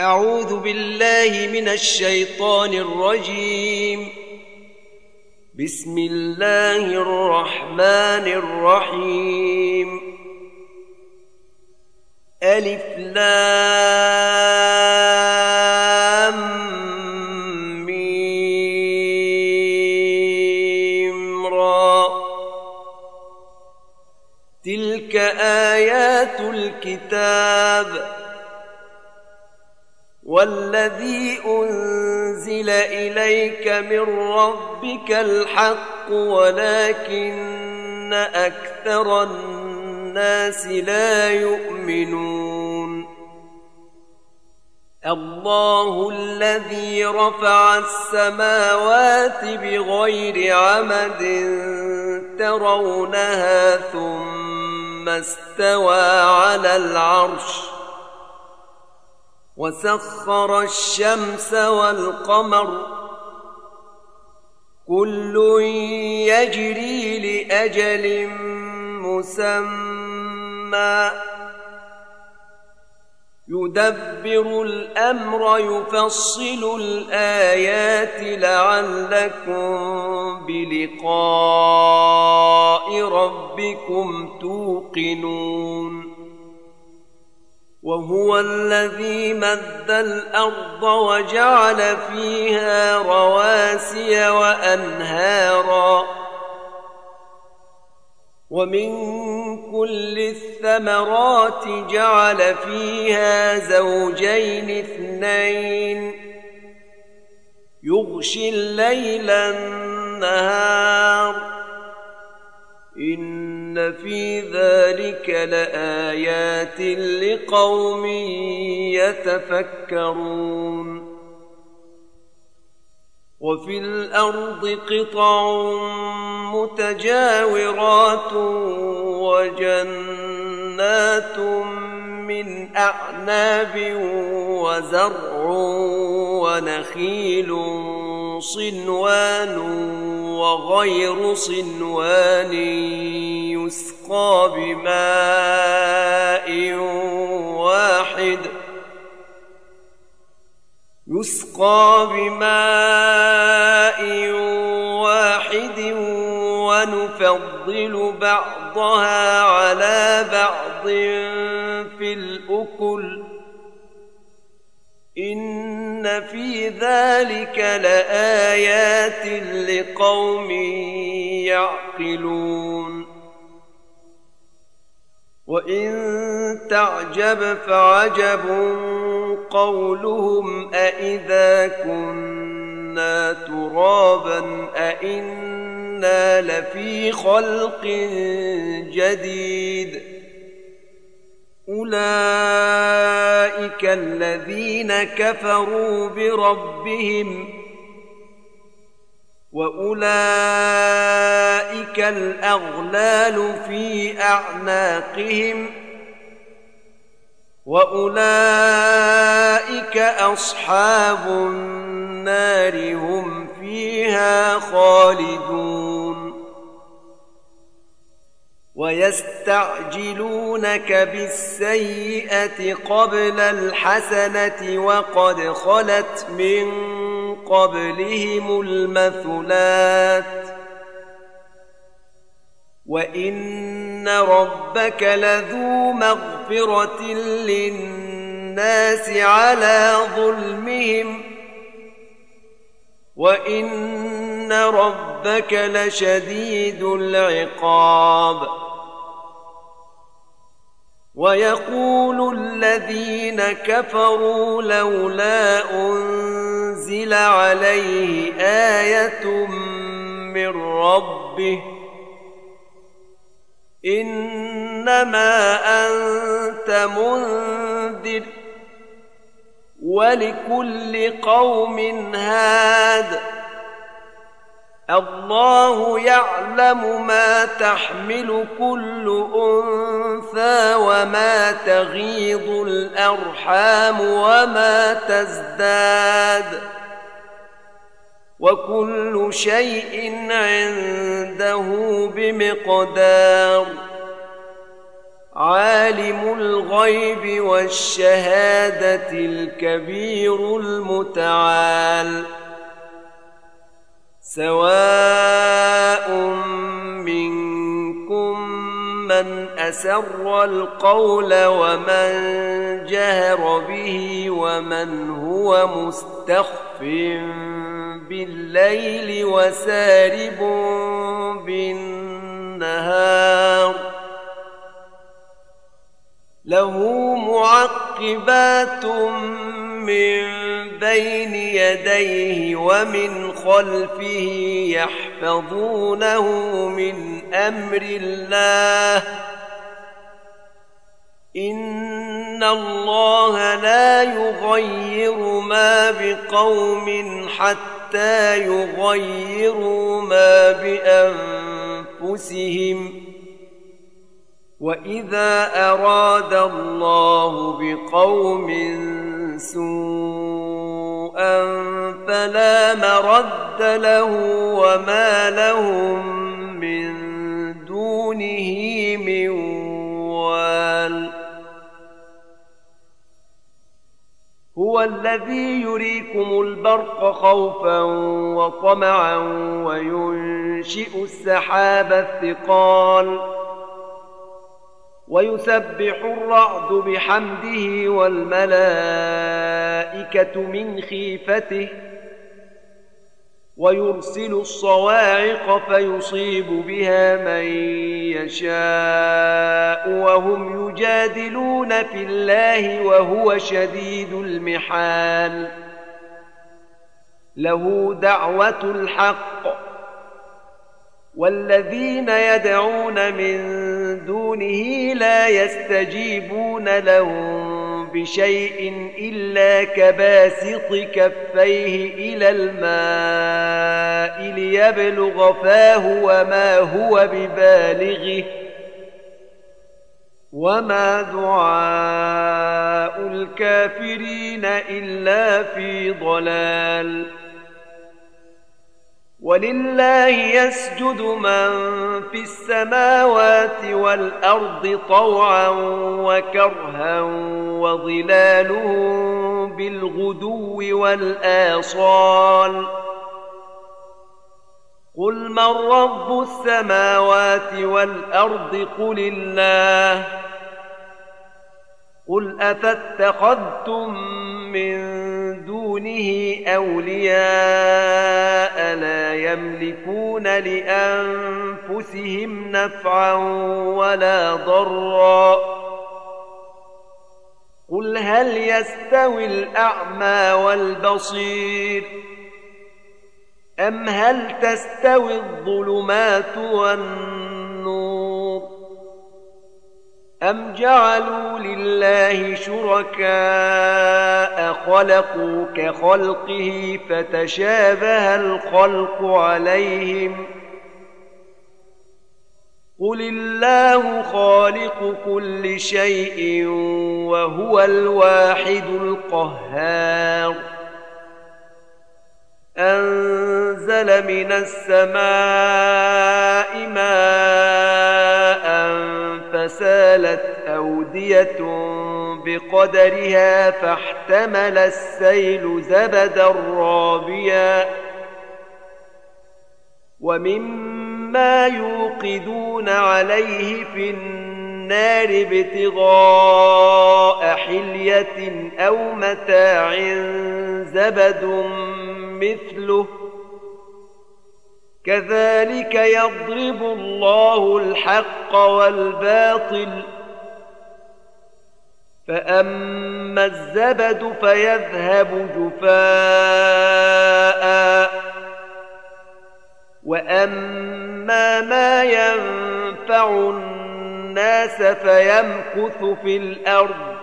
أعوذ بالله من الشيطان الرجيم. بسم الله الرحمن الرحيم. ألف لام ميم را. تلك آيات الكتاب والذي أنزل إليك من ربك الحق ولكن أكثر الناس لا يؤمنون. الله الذي رفع السماوات بغير عمد ترونها ثم استوى على العرش وسخر الشمس والقمر كل يجري لأجل مسمى يدبر الأمر يفصل الآيات لعلكم بلقاء ربكم توقنون. وهو الذي مد الأرض وجعل فيها رواسي وأنهارا ومن كل الثمرات جعل فيها زوجين اثنين يغشي الليل النهار إن في ذلك لآيات لقوم يتفكرون. وفي الأرض قطع متجاورات وجنات من أعناب وزرع ونخيل صنوان وغير صنوان يسقى بماء واحد ونفضل بعضها على بعض في الأكل إن في ذلك لآيات لقوم يعقلون. وإن تعجب فعجب قولهم أإذا كنا ترابا أإنا لفي خلق جديد أولئك الذين كفروا بربهم وأولئك الأغلال في أعناقهم وأولئك أصحاب النار هم فيها خالدون. ويستعجلونك بالسيئة قبل الحسنة وقد خلت من قبلهم المثلات وإن ربك لذو مغفرة للناس على ظلمهم وإن ربك لشديد العقاب. ويقول الذين كفروا لولا أنزل عليه آية من ربه إنما أنت منذر ولكل قوم هاد الله يعلم ما تحمل كل أنثى وما تغيض الأرحام وما تزداد وكل شيء عنده بمقدار عالم الغيب والشهادة الكبير المتعال سواء منكم من أسر القول ومن جهر به ومن هو مستخف بالليل وسارب بالنهار له معقبات من بين يديه ومن خلفه يحفظونه من أمر الله إن الله لا يغير ما بقوم حتى يغيروا ما بأنفسهم وإذا أراد الله بقوم سوءا فلا مرد له وما لهم من دونه من وال هو الذي يريكم البرق خوفا وطمعا وينشئ السحاب الثقال ويسبح الرعد بحمده والملائكة من خيفته ويرسل الصواعق فيصيب بها من يشاء وهم يجادلون في الله وهو شديد المحال له دعوة الحق والذين يدعون من دونه لا يستجيبون لهم بشيء إلا كباسط كفيه إلى الماء ليبلغ فاه وما هو ببالغه وما دعاء الكافرين إلا في ضلال ولله يسجد من في السماوات والأرض طوعا وكرها وظلالهم بالغدو والآصال قل من رب السماوات والأرض قل الله قل أفاتخذتم من دونه أولياء لا يملكون لأنفسهم نفعا ولا ضرا قل هل يستوي الأعمى والبصير أم هل تستوي الظلمات والنور أم جعلوا لله شركاء خلقوا كخلقه فتشابه الخلق عليهم قل الله خالق كل شيء وهو الواحد القهار أنزل من السماء ماء فسالت أودية بقدرها فاحتمل السيل زبدا رابيا ومما يوقدون عليه في النار ابتغاء حلية أو متاع زبد مثله كذلك يضرب الله الحق والباطل فأما الزبد فيذهب جفاء وأما ما ينفع الناس فيمكث في الأرض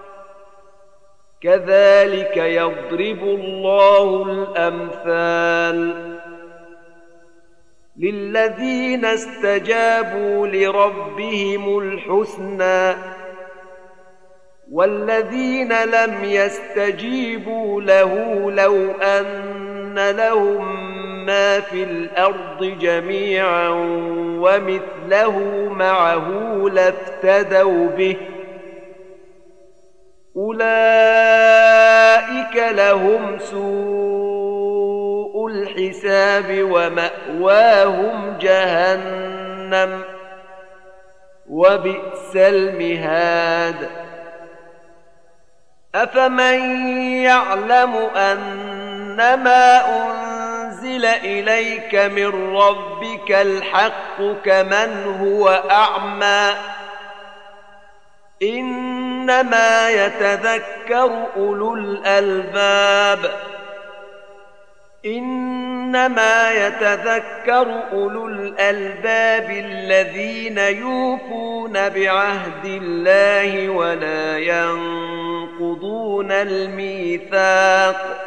كذلك يضرب الله الأمثال للذين استجابوا لربهم الحسنى والذين لم يستجيبوا له لو أن لهم ما في الأرض جميعا ومثله معه لافتدوا به أولئك لهم سوء الحساب ومأواهم جهنم وبئس المهاد أفمن يعلم أنما أنزل إليك من ربك الحق كمن هو أعمى إنما يتذكر أولو الألباب الذين يوفون بعهد الله ولا ينقضون الميثاق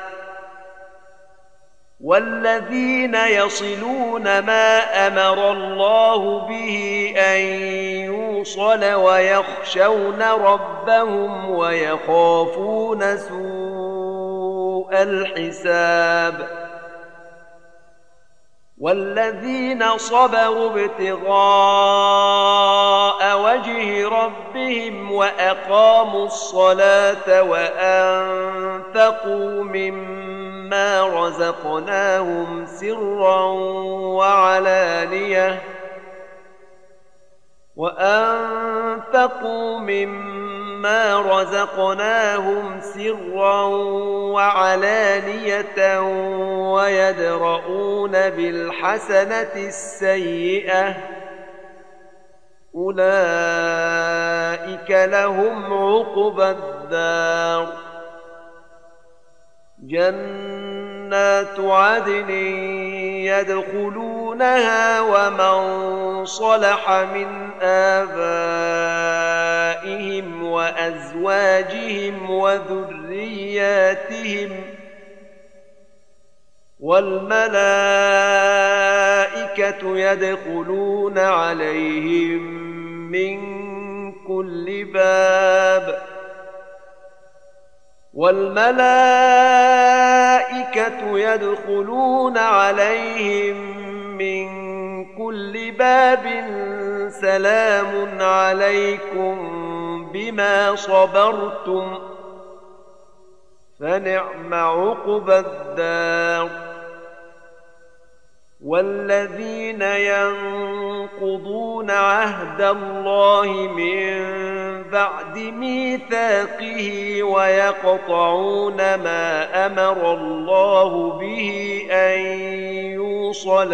والذين يصلون ما أمر الله به أن يوصل ويخشون ربهم ويخافون سوء الحساب والذين صبروا ابتغاء وجه ربهم وأقاموا الصلاة وأنفقوا مما رزقناهم سرا وعلانية ويدرؤون بالحسنة السيئة أولئك لهم عقبى الدار جنات عدن يدخلونها ومن صلح من آبائهم وأزواجهم وذرياتهم والملائكة يدخلون عليهم من كل باب سلام عليكم بما صبرتم فنعم عقبى الدار والذين ينقضون عهد الله من بعد ميثاقه ويقطعون ما أمر الله به أن يوصل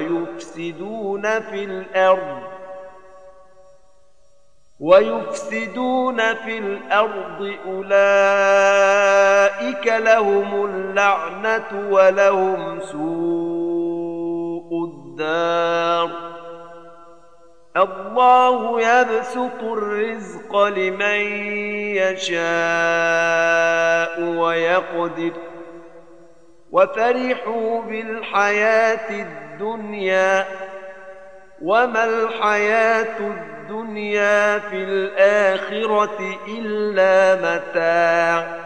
ويفسدون في الأرض أولئك لهم اللعنة ولهم سوء الدار الله يبسط الرزق لمن يشاء ويقدر وفرحوا بالحياة الدنيا وما الحياة الدنيا في الآخرة إلا متاع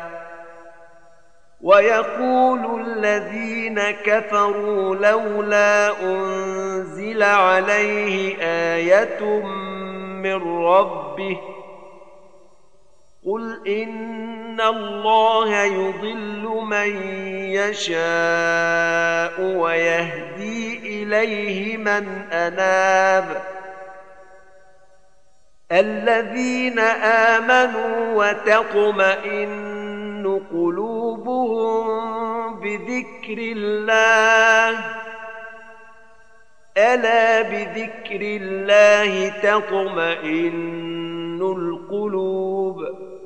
ويقول الذين كفروا لولا أنزل عليه آية من ربه قل إن الله يضل من يشاء ويهدي إليه من أناب الذين آمنوا وتطمئن قلوبهم بذكر الله ألا بذكر الله تطمئن القلوب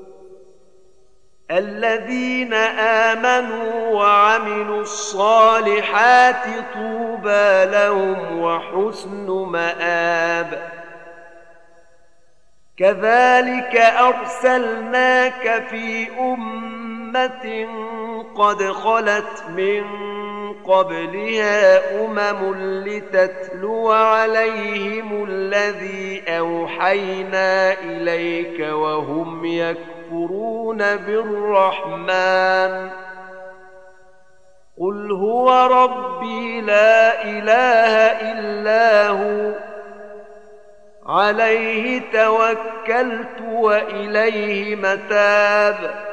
الذين آمنوا وعملوا الصالحات طوبى لهم وحسن مآب كذلك أرسلناك في أمة قد خلت من قبلها لتتلو عليهم الذي أوحينا إليك وهم يكفرون بالرحمن قل هو ربي لا إله إلا هو عليه توكلت وإليه متاب.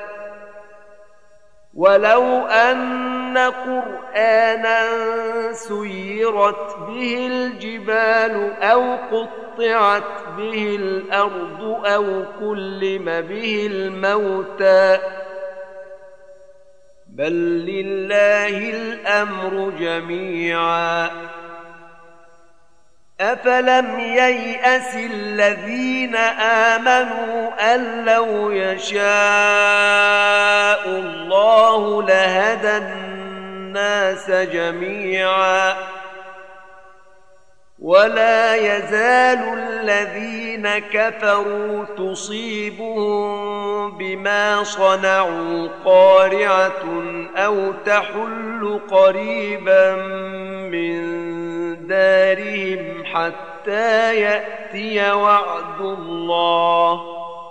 ولو أن قرآنا سيرت به الجبال أو قطعت به الأرض أو كلم به الموتى بل لله الأمر جميعا. أفلم ييأس الذين آمنوا أن لو يشاء الله لهدى الناس جميعا. ولا يزال الذين كفروا تصيبهم بما صنعوا قارعة أو تحل قريبا من دارهم حتى يأتي وعد الله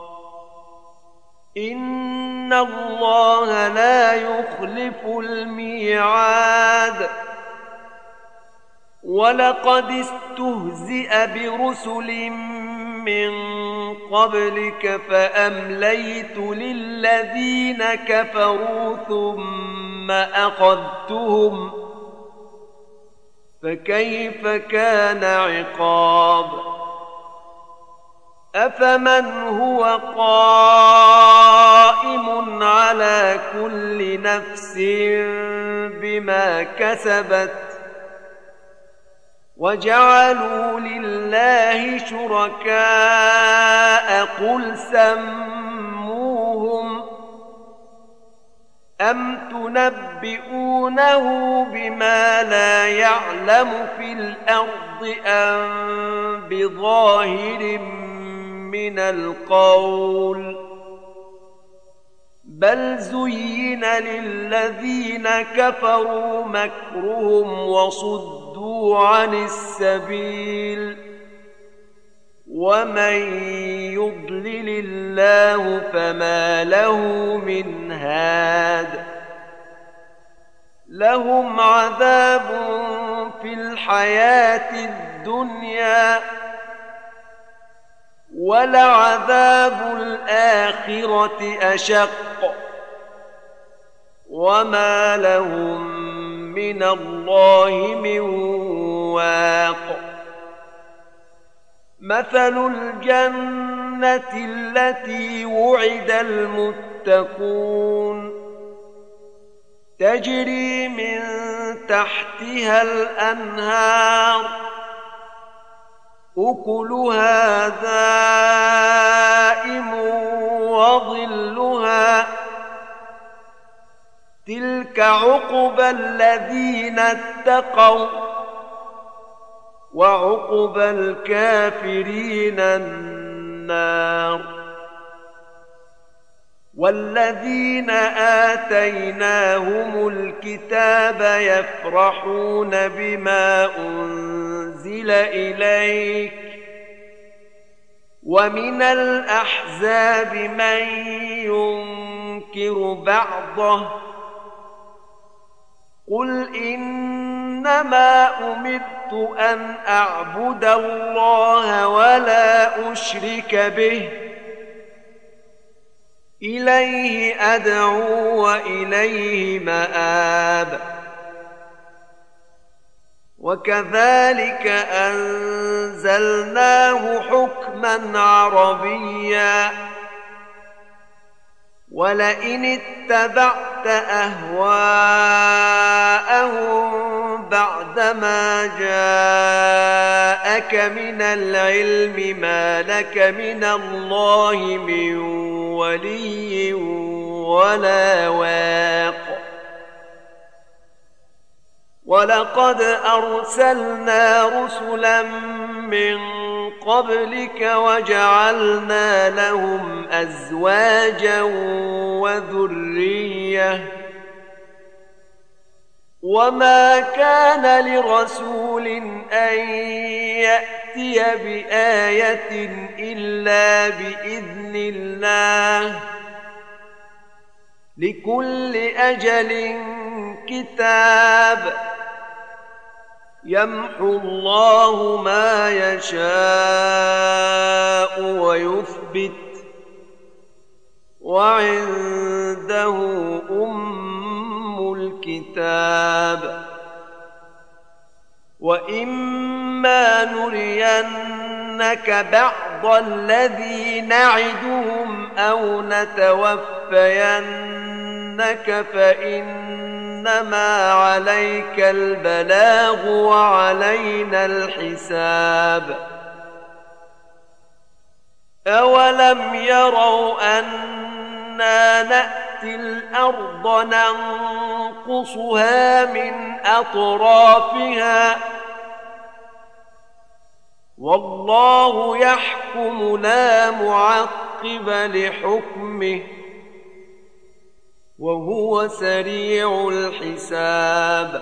إن الله لا يخلف الميعاد. ولقد استهزئ برسل من قبلك فأمليت للذين كفروا ثم أخذتهم فكيف كان عقاب. أفمن هو قائم على كل نفس بما كسبت وجعلوا لله شركاء قل سموهم أم تنبئونه بما لا يعلم في الأرض أم بظاهر من القول بل زين للذين كفروا مكرهم وصدوا عن السبيل ومن يضلل الله فما له من هاد. لهم عذاب في الحياة الدنيا ولعذاب الآخرة أشق وما لهم من الله من واق. مثل الجنة التي وعد المتقون تجري من تحتها الأنهار أكلها دائم وظلها تلك عقبى الذين اتقوا وعقبى الكافرين النار. والذين آتيناهم الكتاب يفرحون بما أنزل إليك ومن الأحزاب من ينكر بعضه قل إنما أمرت أن أعبد الله ولا أشرك به إليه أدعو وإليه مآب. وكذلك أنزلناه حكما عربيا ولئن اتبعت أهواءهم بعدما جاءك من العلم ما لك من الله من ولي ولا واق. ولقد أرسلنا رسلا من قبلك وجعلنا لهم أزواجا وذرية وما كان لرسول أن يأتي بآية إلا بإذن الله لكل أجل الكتاب يمحو الله ما يشاء ويثبت وعنده أم الكتاب وإما نرينك بعض الذي نعدهم أو نتوفينك فإنما عليك البلاغ وعلينا الحساب أولم يروا أنا نأتي الأرض ننقصها من أطرافها والله يحكم لا معقب لحكمه وهو سريع الحساب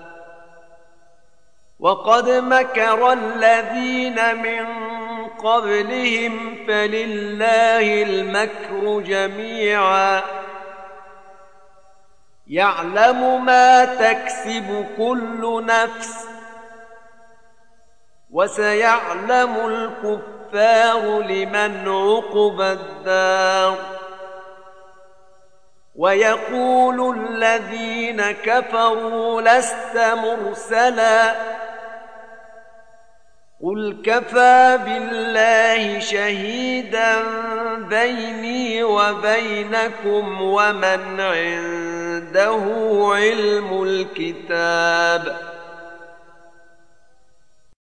وقد مكر الذين من قبلهم فلله المكر جميعا يعلم ما تكسب كل نفس وسيعلم الكفار لمن عقبى الدار ويقول الذين كفروا لست مرسلا قل كفى بالله شهيدا بيني وبينكم ومن عنده علم الكتاب